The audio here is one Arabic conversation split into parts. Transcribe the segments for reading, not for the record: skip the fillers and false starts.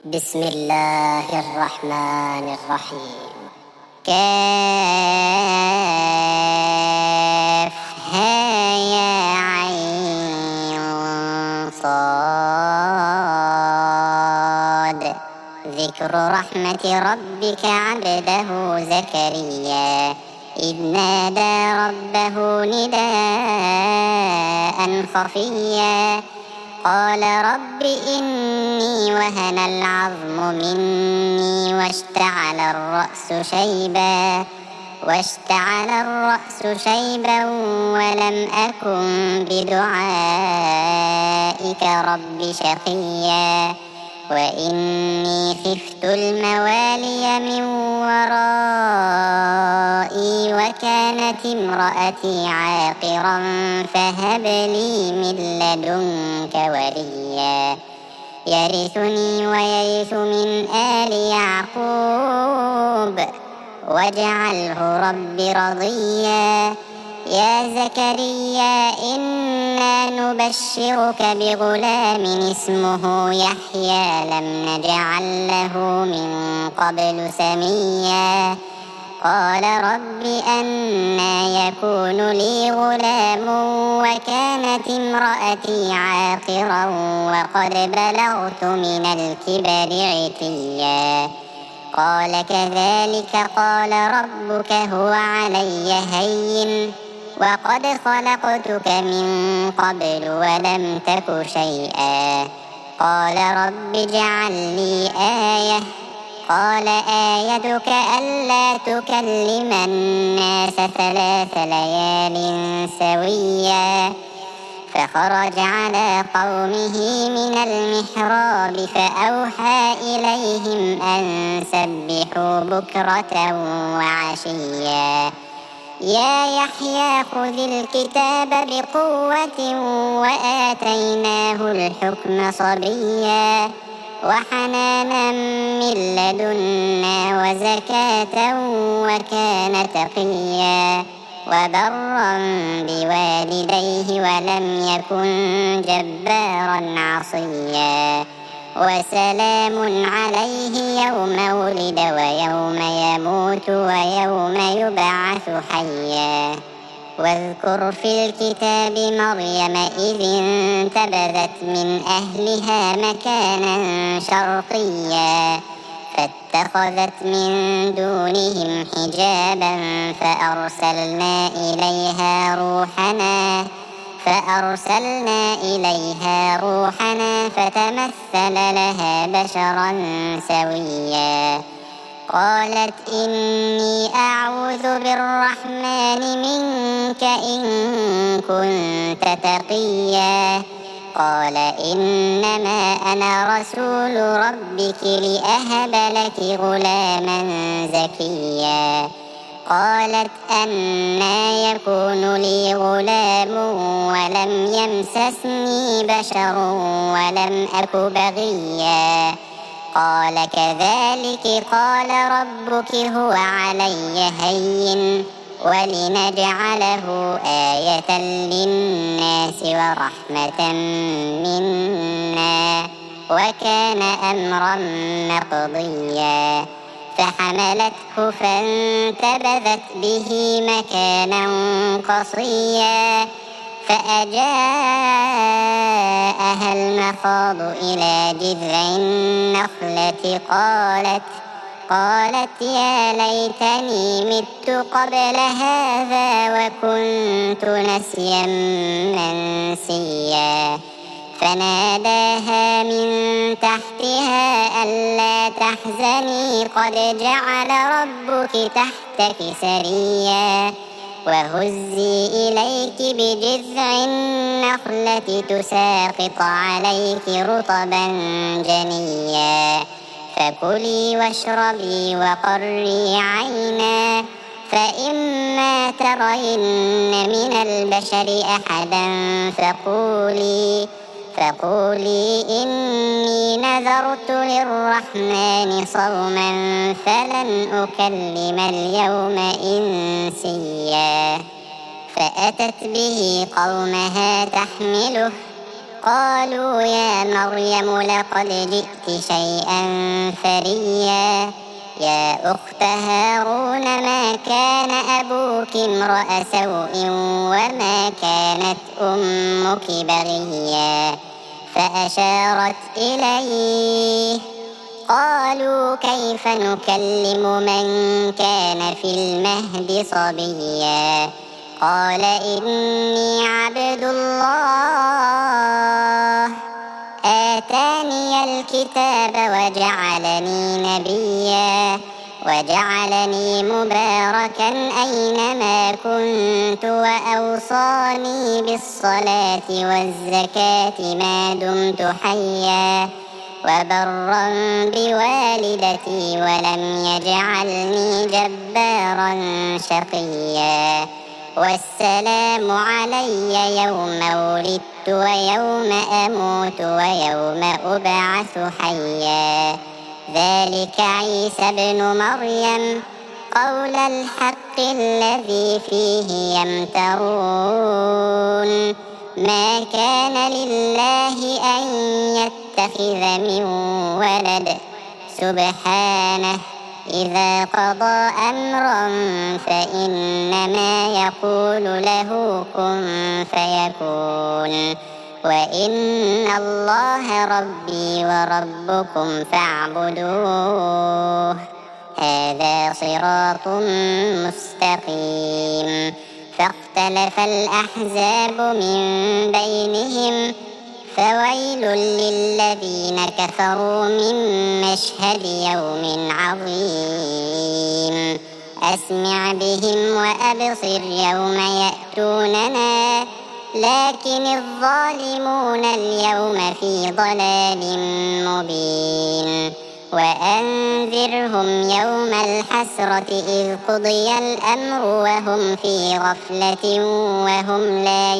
بسم الله الرحمن الرحيم. كافها يا عين صاد. ذكر رحمة ربك عبده زكريا إذ نادى ربه نداء خفيا قال رب إني وهن العظم مني واشتعل الرأس شيبا ولم أكن بدعائك رب شقيا وإني خفت الموالي من ورائي وكانت امرأتي عاقرا فهب لي من لدنك وليا يرثني ويرث من آل يعقوب واجعله رب رضيا. يا زكريا إنا نبشرك بغلام اسمه يحيى لم نجعل له من قبل سميا قال رب أنى يكون لي غلام وكانت امرأتي عاقرا وقد بلغت من الكبر عتيا قال كذلك قال ربك هو علي هين وقد خلقتك من قبل ولم تك شيئا قال رب اجعل لي آية قال آيتك ألا تكلم الناس 3 ليال سويا فخرج على قومه من المحراب فأوحى إليهم أن سبحوا بكرة وعشيا يا يحيى خذ الكتاب بقوة وآتيناه الحكم صبيا وحنانا من لدنا وزكاة وكان تقيا وبرا بوالديه ولم يكن جبارا عصيا وسلام عليه يوم ولد ويوم يموت ويوم يبعث حيا واذكر في الكتاب مريم إذ انتبذت من أهلها مكانا شرقيا فاتخذت من دونهم حجابا فأرسلنا إليها روحنا فتمثل لها بشرا سويا قالت إني أعوذ بالرحمن منك إن كنت تقيا قال إنما أنا رسول ربك لأهب لك غلاما زكيا قالت أنى يكون لي غلام ولم يمسسني بشر ولم أك بغيا قال كذلك قال ربك هو علي هين ولنجعله آية للناس ورحمة منا وكان أمرا مقضيا فحملته فانتبذت به مكانا قصيا فأجاءها المخاض إلى جذع النخلة قالت يا ليتني مت قبل هذا وكنت نسيا منسيا فناداها من تحتها ألا تحزني قد جعل ربك تحتك سريا وهزي إليك بجذع النخلة تساقط عليك رطبا جنيا فكلي واشربي وقري عينا فإما ترين من البشر أحدا فقولي إني نذرت للرحمن صوما فلن أكلم اليوم إنسيا فأتت به قومها تحمله قالوا يا مريم لقد جئت شيئا فريا يا أخت هارون ما كان أبوك امرأ سوء وما كانت أمك بغيا فأشارت إليه قالوا كيف نكلم من كان في المهد صبيا قال إني عبد الله آتاني الكتاب وجعلني نبيا وجعلني مباركا أينما كنت وأوصاني بالصلاة والزكاة ما دمت حيا وبرا بوالدتي ولم يجعلني جبارا شقيا والسلام علي يوم ولدت ويوم أموت ويوم أبعث حيا ذلك عيسى ابن مريم قول الحق الذي فيه يمترون ما كان لله أن يتخذ من ولد سبحانه إذا قضى أمرا فإنما يقول له كن فيكون وإن الله ربي وربكم فاعبدوه هذا صراط مستقيم فاختلف الأحزاب من بينهم فويل للذين كفروا من مشهد يوم عظيم أسمع بهم وأبصر يوم يأتوننا لكن الظالمون اليوم في ضلال مبين وأنذرهم يوم الحسرة إذ قضي الأمر وهم في غفلة وهم لا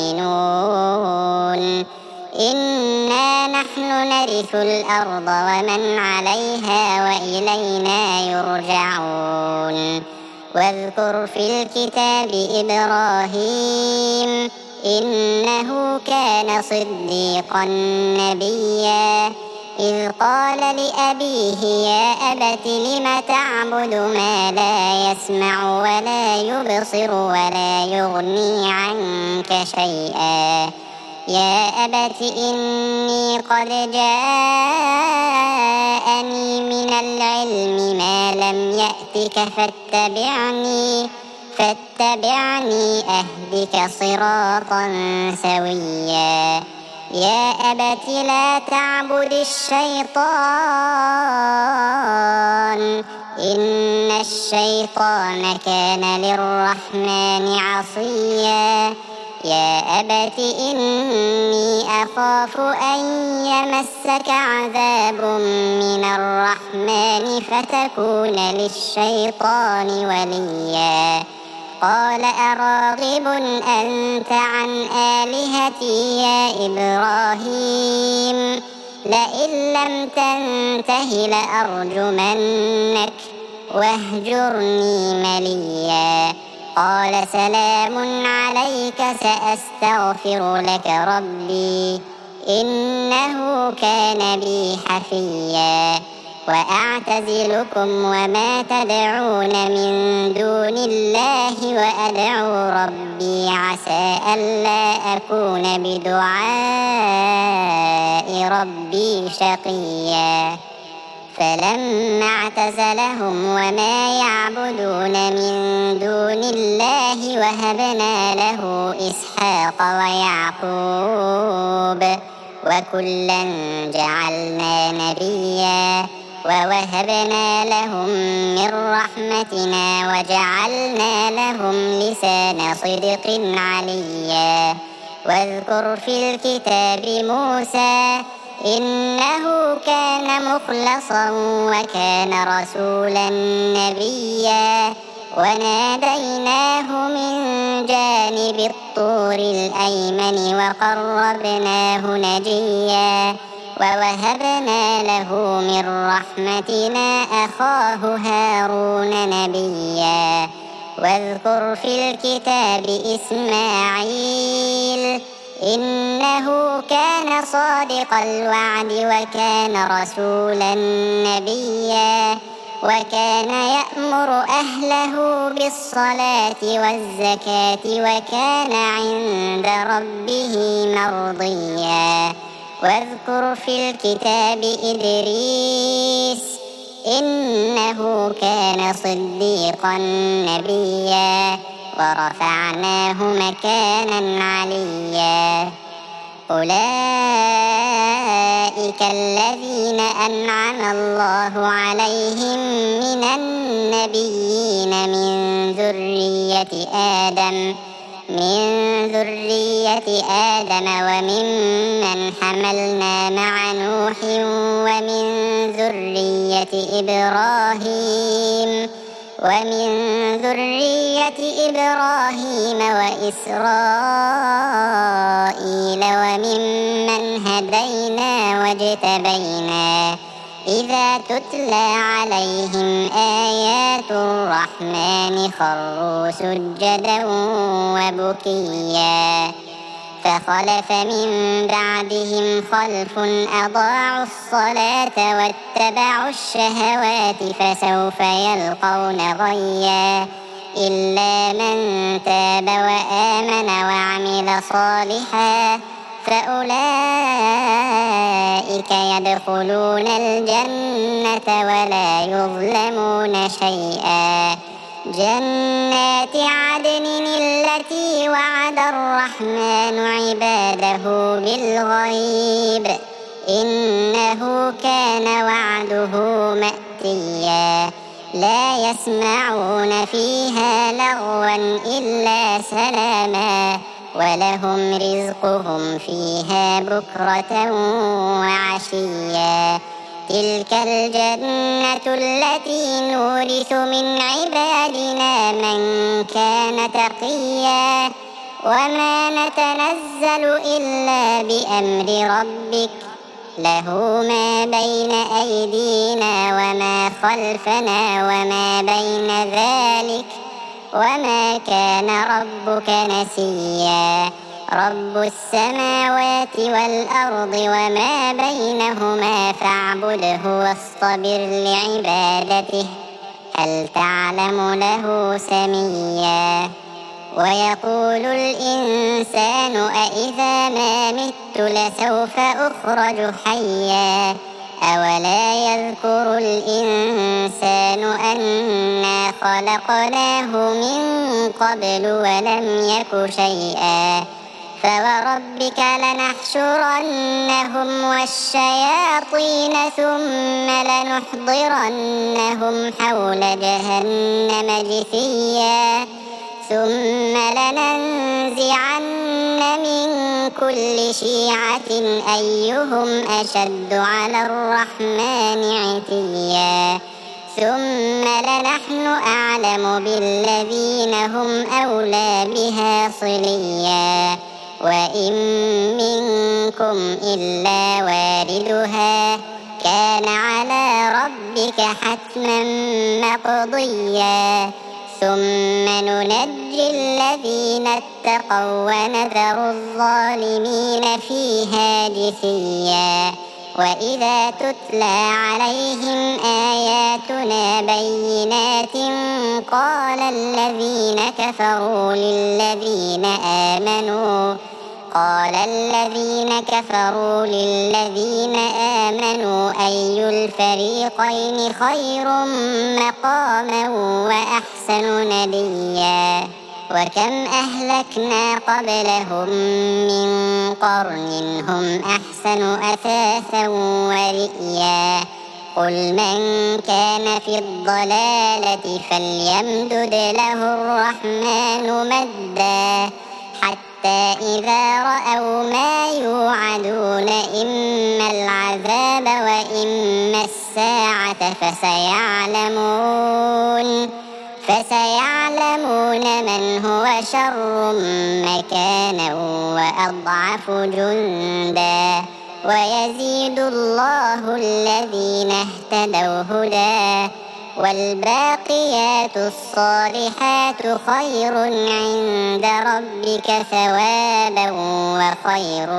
يؤمنون إنا نحن نرث الأرض ومن عليها وإلينا يرجعون واذكر في الكتاب إبراهيم إنه كان صديقا نبيا إذ قال لأبيه يا أبت لم تعبد ما لا يسمع ولا يبصر ولا يغني عنك شيئا يا أبت إني قد جاءني من العلم ما لم يأتك فاتبعني أهدك صراطا سويا يا أبت لا تعبد الشيطان إن الشيطان كان للرحمن عصيا يا أبت إني أخاف أن يمسك عذاب من الرحمن فتكون للشيطان وليا قال أراغب أنت عن آلهتي يا إبراهيم لئن لم تنته لأرجمنك واهجرني مليا قال سلام عليك سأستغفر لك ربي إنه كان بي حفيا وأعتزلكم وما تدعون من دون الله وأدعو ربي عسى ألا أكون بدعاء ربي شقيا فلما اعتزلهم وما يعبدون من دون الله وهبنا له إسحاق ويعقوب وكلا جعلنا نبيا ووهبنا لهم من رحمتنا وجعلنا لهم لسان صدق عليا واذكر في الكتاب موسى إنه كان مخلصا وكان رسولا نبيا وناديناه من جانب الطور الأيمن وقربناه نجيا ووهبنا له من رحمتنا أخاه هارون نبيا واذكر في الكتاب إسماعيل إنه كان صادق الوعد وكان رسولا نبيا وكان يأمر أهله بالصلاة والزكاة وكان عند ربه مرضيا واذكر في الكتاب إدريس إنه كان صديقا نبيا ورفعناه مكانا عليا أولئك الذين أنعم الله عليهم من النبيين من ذرية آدم وممن حملنا مع نوح ومن ذرية إبراهيم وإسرائيل وممن هدينا واجتبينا إذا تتلى عليهم آيات الرحمن خروا سجدا وبكيا فخلف من بعدهم خلف أضاعوا الصلاة واتبعوا الشهوات فسوف يلقون غيا إلا من تاب وآمن وعمل صالحا فأولئك يدخلون الجنة ولا يظلمون شيئا جنات عدن التي وعد الرحمن عباده بالغيب إنه كان وعده مأتيا لا يسمعون فيها لغوا إلا سلاما ولهم رزقهم فيها بكرة وعشيا تلك الجنة التي نورث من عبادنا من كان تقيا وما نتنزل إلا بأمر ربك له ما بين أيدينا وما خلفنا وما بين ذلك وما كان ربك نسيا رب السماوات والأرض وما بينهما فاعبده واصطبر لعبادته هل تعلم له سميا ويقول الإنسان أإذا ما مت لسوف أخرج حيا أولا يذكر الإنسان أنا خلقناه من قبل ولم يك شيئا فوربك لنحشرنهم والشياطين ثم لنحضرنهم حول جهنم جثيا ثم لننزعن من كل شيعة أيهم أشد على الرحمن عتيا ثم لنحن أعلم بالذين هم أولى بها صليا وإن منكم إلا واردها كان على ربك حتما مقضيا ثم ننجي الذين اتقوا ونذر الظالمين فيها جثيا وإذا تتلى عليهم آياتنا بينات قال الذين كفروا للذين آمنوا أي الفريقين خير مقاما وأحسن نديا وكم أهلكنا قبلهم من قرن هم أحسن أثاثا ورئيا قل من كان في الضلالة فليمدد له الرحمن مدا حتى إذا رأوا ما يوعدون إما العذاب وإما الساعة فسيعلمون من هو شر مكانا وأضعف جندا ويزيد الله الذين اهتدوا هدى والباقيات والباقيات الصالحات خير عند ربك ثوابا وخير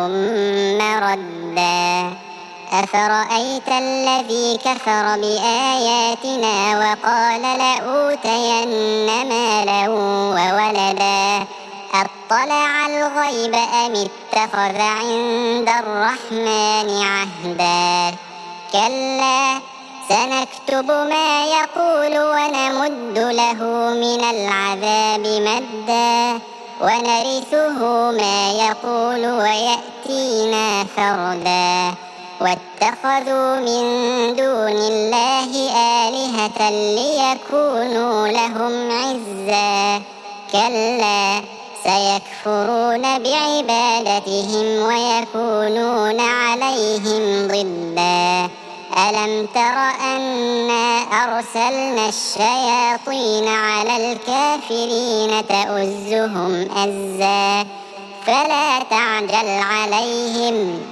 مردا. أفرأيت الذي كفر بآياتنا وقال لأوتين مالا وولدا أطلع الغيب أم اتخذ عند الرحمن عهدا. كلا سنكتب ما يقول ونمد له من العذاب مدا ونرثه ما يقول ويأتينا فردا. واتخذوا من دون الله آلهة ليكونوا لهم عزا. كلا سيكفرون بعبادتهم ويكونون عليهم ضدا. ألم تر أنا أرسلنا الشياطين على الكافرين تؤزهم أزا فلا تعجل عليهم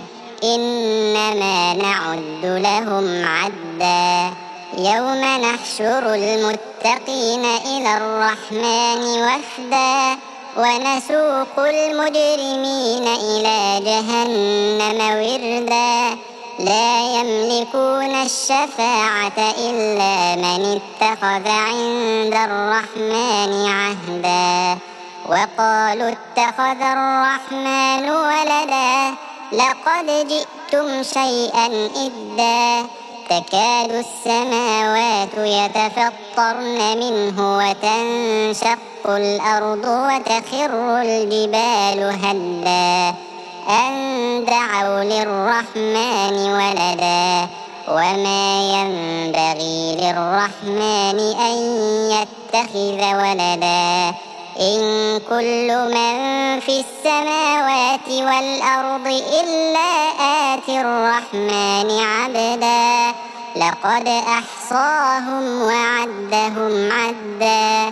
إنما نعد لهم عدا. يوم نحشر المتقين إلى الرحمن وفدا ونسوق المجرمين إلى جهنم وردا. لا يملكون الشفاعة إلا من اتخذ عند الرحمن عهدا. وقالوا اتخذ الرحمن ولدا لقد جئتم شيئا إدا. تكاد السماوات يتفطرن منه وتنشق الأرض وتخر الجبال هدا أن دعوا للرحمن ولدا. وما ينبغي للرحمن أن يتخذ ولدا. إن كل من في السماوات والأرض إلا آتي الرحمن عبدا. لقد أحصاهم وعدهم عدا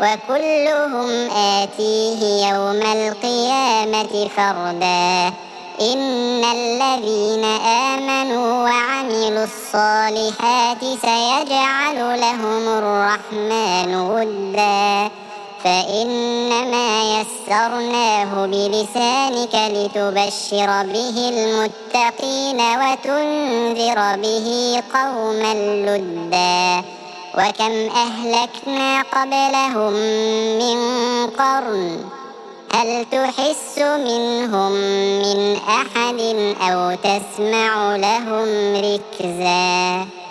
وكلهم آتيه يوم القيامة فردا. إن الذين آمنوا وعملوا الصالحات سيجعل لهم الرحمن ودا. فإنما يسرناه بلسانك لتبشر به المتقين وتنذر به قوما لدا. وكم أهلكنا قبلهم من قرن هل تحس منهم من أحد أو تسمع لهم ركزا.